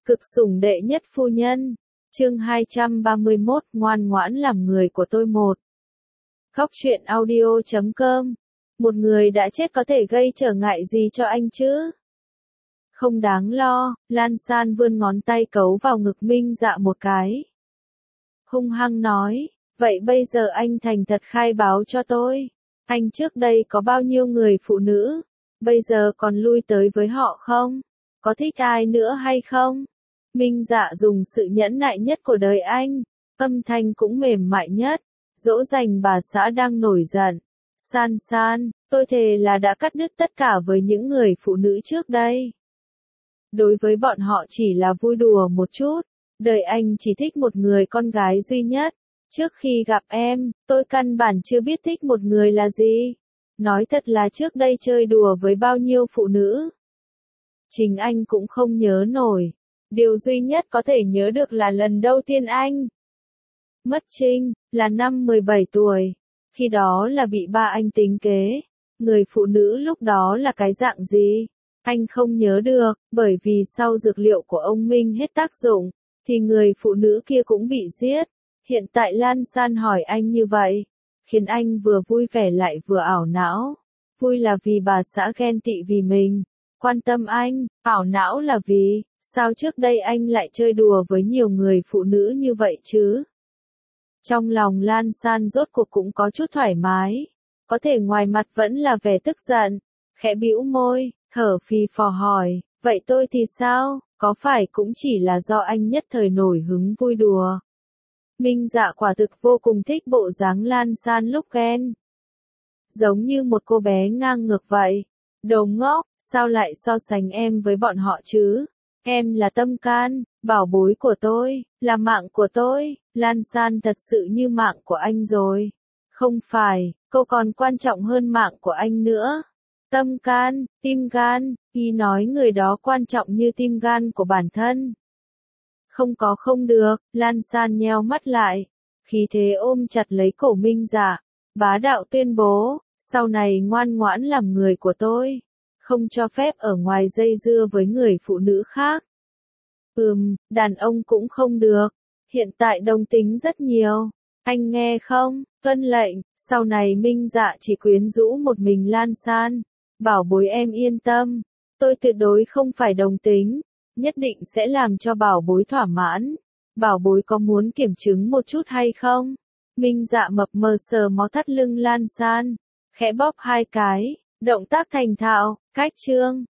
Cực sủng đệ nhất phu nhân. Chương 231, ngoan ngoãn làm người của tôi một. Khóc chuyện audio.com. Một người đã chết có thể gây trở ngại gì cho anh chứ? Không đáng lo, Lan San vươn ngón tay cấu vào ngực Minh Dạ một cái. Hung hăng nói, vậy bây giờ anh thành thật khai báo cho tôi. Anh trước đây có bao nhiêu người phụ nữ? Bây giờ còn lui tới với họ không? Có thích ai nữa hay không? Minh Dạ dùng sự nhẫn nại nhất của đời anh, âm thanh cũng mềm mại nhất, dỗ dành bà xã đang nổi giận. San San, tôi thề là đã cắt đứt tất cả với những người phụ nữ trước đây. Đối với bọn họ chỉ là vui đùa một chút, đời anh chỉ thích một người con gái duy nhất. Trước khi gặp em, tôi căn bản chưa biết thích một người là gì. Nói thật là trước đây chơi đùa với bao nhiêu phụ nữ. Chính anh cũng không nhớ nổi. Điều duy nhất có thể nhớ được là lần đầu tiên anh mất trinh, là năm 17 tuổi. Khi đó là bị ba anh tính kế. Người phụ nữ lúc đó là cái dạng gì? Anh không nhớ được, bởi vì sau dược liệu của ông Minh hết tác dụng, thì người phụ nữ kia cũng bị giết. Hiện tại Lan San hỏi anh như vậy, khiến anh vừa vui vẻ lại vừa ảo não. Vui là vì bà xã ghen tị vì mình quan tâm anh, ảo não là vì sao trước đây anh lại chơi đùa với nhiều người phụ nữ như vậy chứ? Trong lòng Lan San rốt cuộc cũng có chút thoải mái, có thể ngoài mặt vẫn là vẻ tức giận, khẽ bĩu môi, thở phì phò hỏi, vậy tôi thì sao, có phải cũng chỉ là do anh nhất thời nổi hứng vui đùa? Minh Dạ quả thực vô cùng thích bộ dáng Lan San lúc ghen. Giống như một cô bé ngang ngược vậy. Đồ ngốc, sao lại so sánh em với bọn họ chứ? Em là tâm can, bảo bối của tôi, là mạng của tôi. Lan San thật sự như mạng của anh rồi. Không phải, cô còn quan trọng hơn mạng của anh nữa. Tâm can, tim gan, ý nói người đó quan trọng như tim gan của bản thân. Không được, Lan San nheo mắt lại. Khí thế ôm chặt lấy cổ Minh Dạ, bá đạo tuyên bố, sau này ngoan ngoãn làm người của tôi. Không cho phép ở ngoài dây dưa với người phụ nữ khác. Đàn ông cũng không được. Hiện tại đồng tính rất nhiều. Anh nghe không? Tuân lệnh, sau này Minh Dạ chỉ quyến rũ một mình Lan San. Bảo bối em yên tâm. Tôi tuyệt đối không phải đồng tính. Nhất định sẽ làm cho bảo bối thỏa mãn. Bảo bối có muốn kiểm chứng một chút hay không? Minh Dạ mập mờ sờ mó thắt lưng Lan San. Khẽ bóp hai cái. Động tác thành thạo, cách chương.